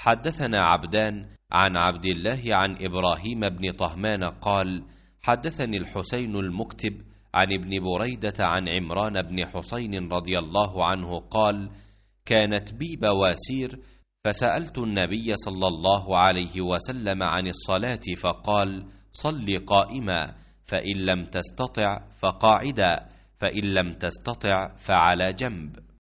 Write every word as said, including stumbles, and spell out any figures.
حدثنا عبدان عن عبد الله عن إبراهيم بن طهمان قال: حدثني الحسين المكتب عن ابن بريدة عن عمران بن حسين رضي الله عنه قال: كانت بي بواسير، فسألت النبي صلى الله عليه وسلم عن الصلاة فقال: صل قائما، فإن لم تستطع فقاعدا، فإن لم تستطع فعلى جنب.